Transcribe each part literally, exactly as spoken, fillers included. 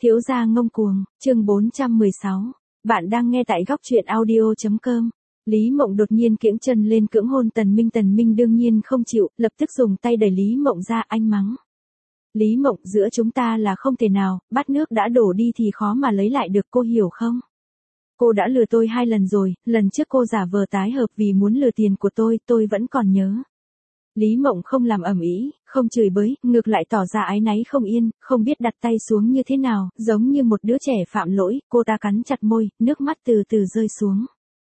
Thiếu gia ngông cuồng, chương bốn trăm mười sáu. Bạn đang nghe tại góc truyện audio chấm com. Lý Mộng đột nhiên kiễng chân lên cưỡng hôn Tần Minh. Tần Minh đương nhiên không chịu, lập tức dùng tay đẩy Lý Mộng ra, anh mắng. Lý Mộng, giữa chúng ta là không thể nào, bát nước đã đổ đi thì khó mà lấy lại được, cô hiểu không? Cô đã lừa tôi hai lần rồi, lần trước cô giả vờ tái hợp vì muốn lừa tiền của tôi, tôi vẫn còn nhớ. Lý Mộng không làm ầm ĩ, không chửi bới, ngược lại tỏ ra áy náy không yên, không biết đặt tay xuống như thế nào, giống như một đứa trẻ phạm lỗi, cô ta cắn chặt môi, nước mắt từ từ rơi xuống.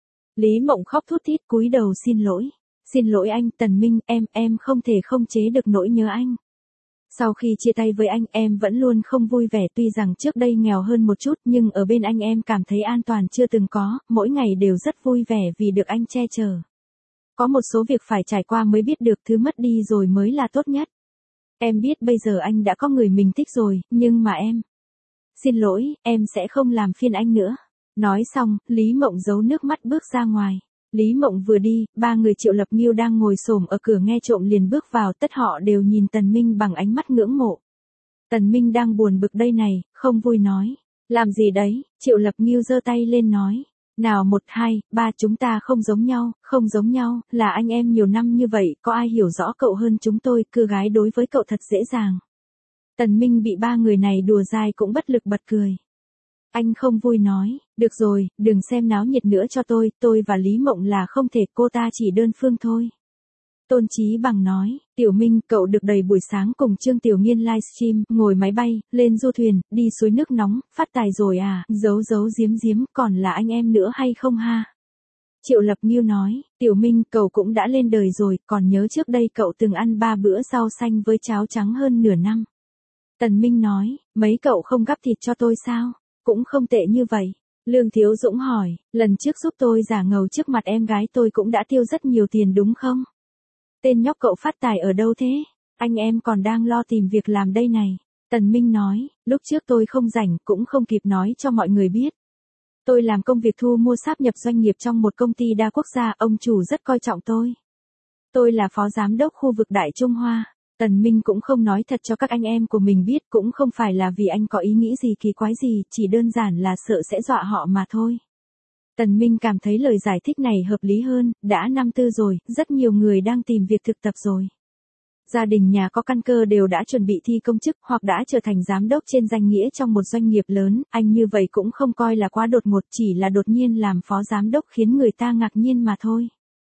Lý Mộng khóc thút thít cúi đầu xin lỗi. Xin lỗi anh, Tần Minh, em, em không thể không chế được nỗi nhớ anh. Sau khi chia tay với anh, em vẫn luôn không vui vẻ, tuy rằng trước đây nghèo hơn một chút, nhưng ở bên anh em cảm thấy an toàn chưa từng có, mỗi ngày đều rất vui vẻ vì được anh che chở. Có một số việc phải trải qua mới biết được thứ mất đi rồi mới là tốt nhất. Em biết bây giờ anh đã có người mình thích rồi, nhưng mà em... Xin lỗi, em sẽ không làm phiền anh nữa. Nói xong, Lý Mộng giấu nước mắt bước ra ngoài. Lý Mộng vừa đi, ba người Triệu Lập Nghiêu đang ngồi xổm ở cửa nghe trộm liền bước vào, tất họ đều nhìn Tần Minh bằng ánh mắt ngưỡng mộ. Tần Minh đang buồn bực đây này, không vui nói. Làm gì đấy? Triệu Lập Nghiêu giơ tay lên nói. Nào một hai, ba, chúng ta không giống nhau, không giống nhau, là anh em nhiều năm như vậy, có ai hiểu rõ cậu hơn chúng tôi, cưa gái đối với cậu thật dễ dàng. Tần Minh bị ba người này đùa dai cũng bất lực bật cười. Anh không vui nói, được rồi, đừng xem náo nhiệt nữa cho tôi, tôi và Lý Mộng là không thể, cô ta chỉ đơn phương thôi. Tôn Chí Bằng nói, Tiểu Minh, cậu được đầy buổi sáng cùng Trương Tiểu Nghiên livestream, ngồi máy bay, lên du thuyền, đi suối nước nóng, phát tài rồi à, giấu giấu giếm giếm, còn là anh em nữa hay không ha? Triệu Lập Nghiêu nói, Tiểu Minh, cậu cũng đã lên đời rồi, còn nhớ trước đây cậu từng ăn ba bữa rau xanh với cháo trắng hơn nửa năm. Tần Minh nói, mấy cậu không gắp thịt cho tôi sao? Cũng không tệ như vậy. Lương Thiếu Dũng hỏi, lần trước giúp tôi giả ngầu trước mặt em gái tôi cũng đã tiêu rất nhiều tiền đúng không? Tên nhóc cậu phát tài ở đâu thế? Anh em còn đang lo tìm việc làm đây này. Tần Minh nói, lúc trước tôi không rảnh cũng không kịp nói cho mọi người biết. Tôi làm công việc thu mua sáp nhập doanh nghiệp trong một công ty đa quốc gia, ông chủ rất coi trọng tôi. Tôi là phó giám đốc khu vực Đại Trung Hoa. Tần Minh cũng không nói thật cho các anh em của mình biết, cũng không phải là vì anh có ý nghĩ gì kỳ quái gì, chỉ đơn giản là sợ sẽ dọa họ mà thôi. Tần Minh cảm thấy lời giải thích này hợp lý hơn, đã năm tư rồi, rất nhiều người đang tìm việc thực tập rồi. Gia đình nhà có căn cơ đều đã chuẩn bị thi công chức hoặc đã trở thành giám đốc trên danh nghĩa trong một doanh nghiệp lớn, anh như vậy cũng không coi là quá đột ngột, chỉ là đột nhiên làm phó giám đốc khiến người ta ngạc nhiên mà thôi.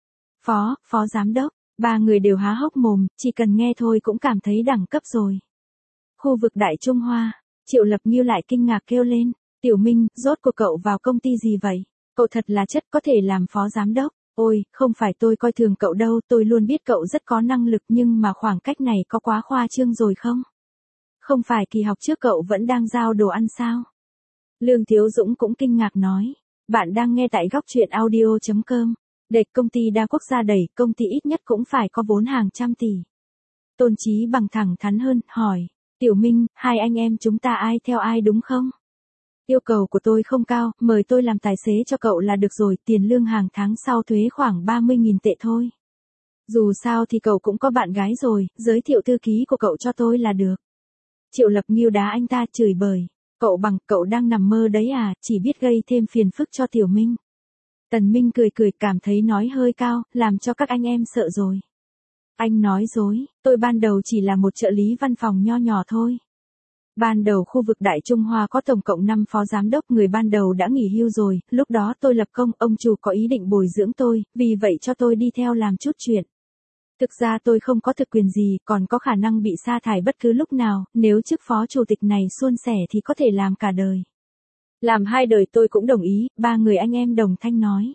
Phó, phó giám đốc, ba người đều há hốc mồm, chỉ cần nghe thôi cũng cảm thấy đẳng cấp rồi. Khu vực Đại Trung Hoa, Triệu Lập Nghiêu lại kinh ngạc kêu lên, Tiểu Minh, rốt cuộc cậu vào công ty gì vậy? Cậu thật là chất có thể làm phó giám đốc. Ôi, không phải tôi coi thường cậu đâu, tôi luôn biết cậu rất có năng lực nhưng mà khoảng cách này có quá khoa trương rồi không? Không phải kỳ học trước cậu vẫn đang giao đồ ăn sao? Lương Thiếu Dũng cũng kinh ngạc nói. Bạn đang nghe tại góc truyện audio chấm com. Để công ty đa quốc gia đẩy, công ty ít nhất cũng phải có vốn hàng trăm tỷ. Tôn Chí Bằng thẳng thắn hơn, hỏi. Tiểu Minh, hai anh em chúng ta ai theo ai đúng không? Yêu cầu của tôi không cao, mời tôi làm tài xế cho cậu là được rồi, tiền lương hàng tháng sau thuế khoảng ba mươi nghìn tệ thôi. Dù sao thì cậu cũng có bạn gái rồi, giới thiệu thư ký của cậu cho tôi là được. Triệu Lập Nghiêu đá anh ta chửi bời. Cậu Bằng, cậu đang nằm mơ đấy à, chỉ biết gây thêm phiền phức cho Tiểu Minh. Tần Minh cười cười, cảm thấy nói hơi cao, làm cho các anh em sợ rồi. Anh nói dối, tôi ban đầu chỉ là một trợ lý văn phòng nho nhỏ thôi. Ban đầu khu vực Đại Trung Hoa có tổng cộng năm phó giám đốc, người ban đầu đã nghỉ hưu rồi, lúc đó tôi lập công, ông chủ có ý định bồi dưỡng tôi, vì vậy cho tôi đi theo làm chút chuyện. Thực ra tôi không có thực quyền gì, còn có khả năng bị sa thải bất cứ lúc nào, nếu chức phó chủ tịch này suôn sẻ thì có thể làm cả đời. Làm hai đời tôi cũng đồng ý, ba người anh em đồng thanh nói.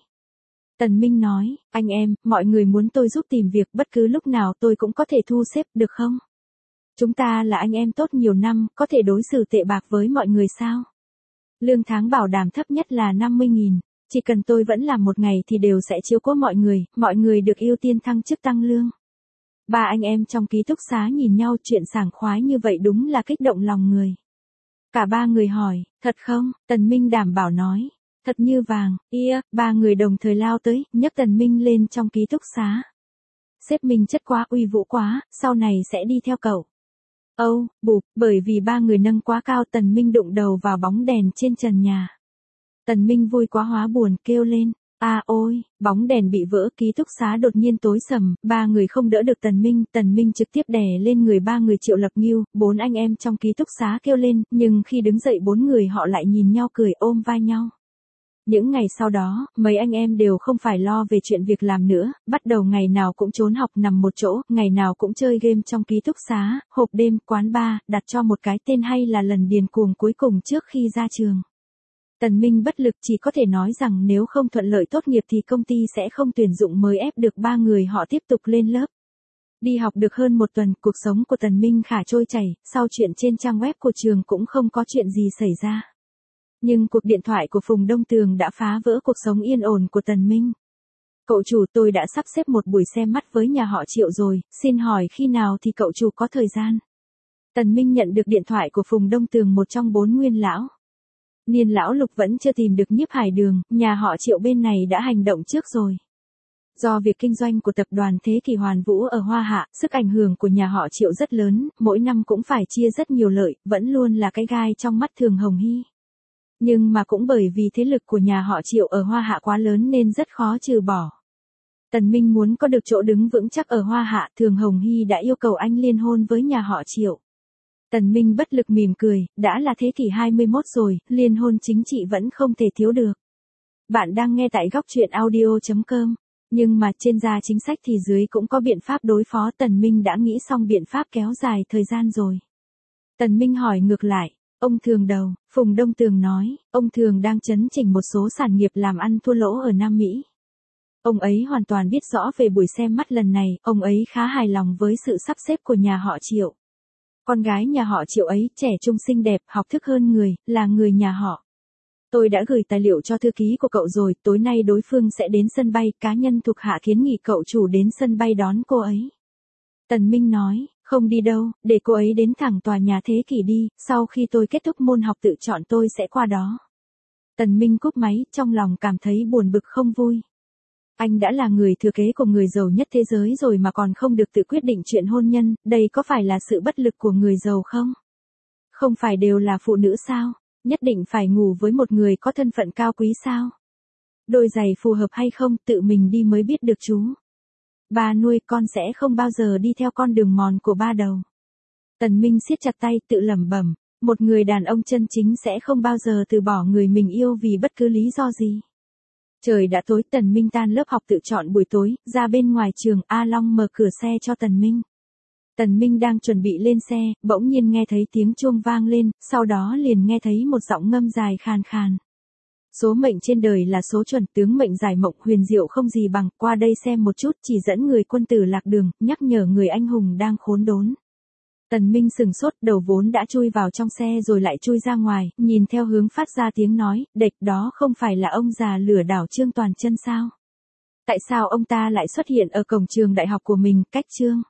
Tần Minh nói, anh em, mọi người muốn tôi giúp tìm việc bất cứ lúc nào tôi cũng có thể thu xếp, được không? Chúng ta là anh em tốt nhiều năm, có thể đối xử tệ bạc với mọi người sao? Lương tháng bảo đảm thấp nhất là năm mươi nghìn, chỉ cần tôi vẫn làm một ngày thì đều sẽ chiếu cố mọi người, mọi người được ưu tiên thăng chức tăng lương. Ba anh em trong ký túc xá nhìn nhau, chuyện sảng khoái như vậy đúng là kích động lòng người. Cả ba người hỏi, thật không? Tần Minh đảm bảo nói, thật như vàng, ia, ba người đồng thời lao tới, nhấc Tần Minh lên trong ký túc xá. Sếp mình chất quá, uy vũ quá, sau này sẽ đi theo cậu. Âu, bụp, bởi vì ba người nâng quá cao Tần Minh đụng đầu vào bóng đèn trên trần nhà. Tần Minh vui quá hóa buồn kêu lên. À ôi, bóng đèn bị vỡ, ký túc xá đột nhiên tối sầm, ba người không đỡ được Tần Minh, Tần Minh trực tiếp đè lên người ba người Triệu Lập Ngưu, bốn anh em trong ký túc xá kêu lên, nhưng khi đứng dậy bốn người họ lại nhìn nhau cười ôm vai nhau. Những ngày sau đó, mấy anh em đều không phải lo về chuyện việc làm nữa, bắt đầu ngày nào cũng trốn học nằm một chỗ, ngày nào cũng chơi game trong ký túc xá, hộp đêm, quán bar, đặt cho một cái tên hay là lần điền cuồng cuối cùng trước khi ra trường. Tần Minh bất lực chỉ có thể nói rằng nếu không thuận lợi tốt nghiệp thì công ty sẽ không tuyển dụng mới ép được ba người họ tiếp tục lên lớp. Đi học được hơn một tuần, cuộc sống của Tần Minh khá trôi chảy, sau chuyện trên trang web của trường cũng không có chuyện gì xảy ra. Nhưng cuộc điện thoại của Phùng Đông Tường đã phá vỡ cuộc sống yên ổn của Tần Minh. Cậu chủ, tôi đã sắp xếp một buổi xem mắt với nhà họ Triệu rồi, xin hỏi khi nào thì cậu chủ có thời gian? Tần Minh nhận được điện thoại của Phùng Đông Tường, một trong bốn nguyên lão. Niên lão Lục vẫn chưa tìm được Nhiếp Hải Đường, nhà họ Triệu bên này đã hành động trước rồi. Do việc kinh doanh của tập đoàn Thế Kỷ Hoàn Vũ ở Hoa Hạ, sức ảnh hưởng của nhà họ Triệu rất lớn, mỗi năm cũng phải chia rất nhiều lợi, vẫn luôn là cái gai trong mắt Thường Hồng Hy. Nhưng mà cũng bởi vì thế lực của nhà họ Triệu ở Hoa Hạ quá lớn nên rất khó trừ bỏ. Tần Minh muốn có được chỗ đứng vững chắc ở Hoa Hạ, Thường Hồng Hy đã yêu cầu anh liên hôn với nhà họ Triệu. Tần Minh bất lực mỉm cười, đã là thế kỷ hai mươi mốt rồi, liên hôn chính trị vẫn không thể thiếu được. Bạn đang nghe tại góc truyện audio chấm com. Nhưng mà trên da chính sách thì dưới cũng có biện pháp đối phó, Tần Minh đã nghĩ xong biện pháp kéo dài thời gian rồi. Tần Minh hỏi ngược lại, ông Thường đầu, Phùng Đông Tường nói, ông Thường đang chấn chỉnh một số sản nghiệp làm ăn thua lỗ ở Nam Mỹ. Ông ấy hoàn toàn biết rõ về buổi xem mắt lần này, ông ấy khá hài lòng với sự sắp xếp của nhà họ Triệu. Con gái nhà họ Triệu ấy, trẻ trung xinh đẹp, học thức hơn người, là người nhà họ. Tôi đã gửi tài liệu cho thư ký của cậu rồi, tối nay đối phương sẽ đến sân bay, cá nhân thuộc hạ kiến nghị cậu chủ đến sân bay đón cô ấy. Tần Minh nói, không đi đâu, để cô ấy đến thẳng tòa nhà Thế Kỷ đi, sau khi tôi kết thúc môn học tự chọn tôi sẽ qua đó. Tần Minh cúp máy, trong lòng cảm thấy buồn bực không vui. Anh đã là người thừa kế của người giàu nhất thế giới rồi mà còn không được tự quyết định chuyện hôn nhân, đây có phải là sự bất lực của người giàu không? Không phải đều là phụ nữ sao? Nhất định phải ngủ với một người có thân phận cao quý sao? Đôi giày phù hợp hay không, tự mình đi mới biết được chú. Ba nuôi con sẽ không bao giờ đi theo con đường mòn của ba đầu. Tần Minh siết chặt tay tự lẩm bẩm, một người đàn ông chân chính sẽ không bao giờ từ bỏ người mình yêu vì bất cứ lý do gì. Trời đã tối, Tần Minh tan lớp học tự chọn buổi tối, ra bên ngoài trường, A Long mở cửa xe cho Tần Minh. Tần Minh đang chuẩn bị lên xe, bỗng nhiên nghe thấy tiếng chuông vang lên, sau đó liền nghe thấy một giọng ngâm dài khàn khàn. Số mệnh trên đời là số chuẩn, tướng mệnh giải mộng huyền diệu không gì bằng, qua đây xem một chút, chỉ dẫn người quân tử lạc đường, nhắc nhở người anh hùng đang khốn đốn. Tần Minh sừng sốt, đầu vốn đã chui vào trong xe rồi lại chui ra ngoài, nhìn theo hướng phát ra tiếng nói, địch đó không phải là ông già lừa đảo Trương Toàn Chân sao? Tại sao ông ta lại xuất hiện ở cổng trường đại học của mình, cách Trương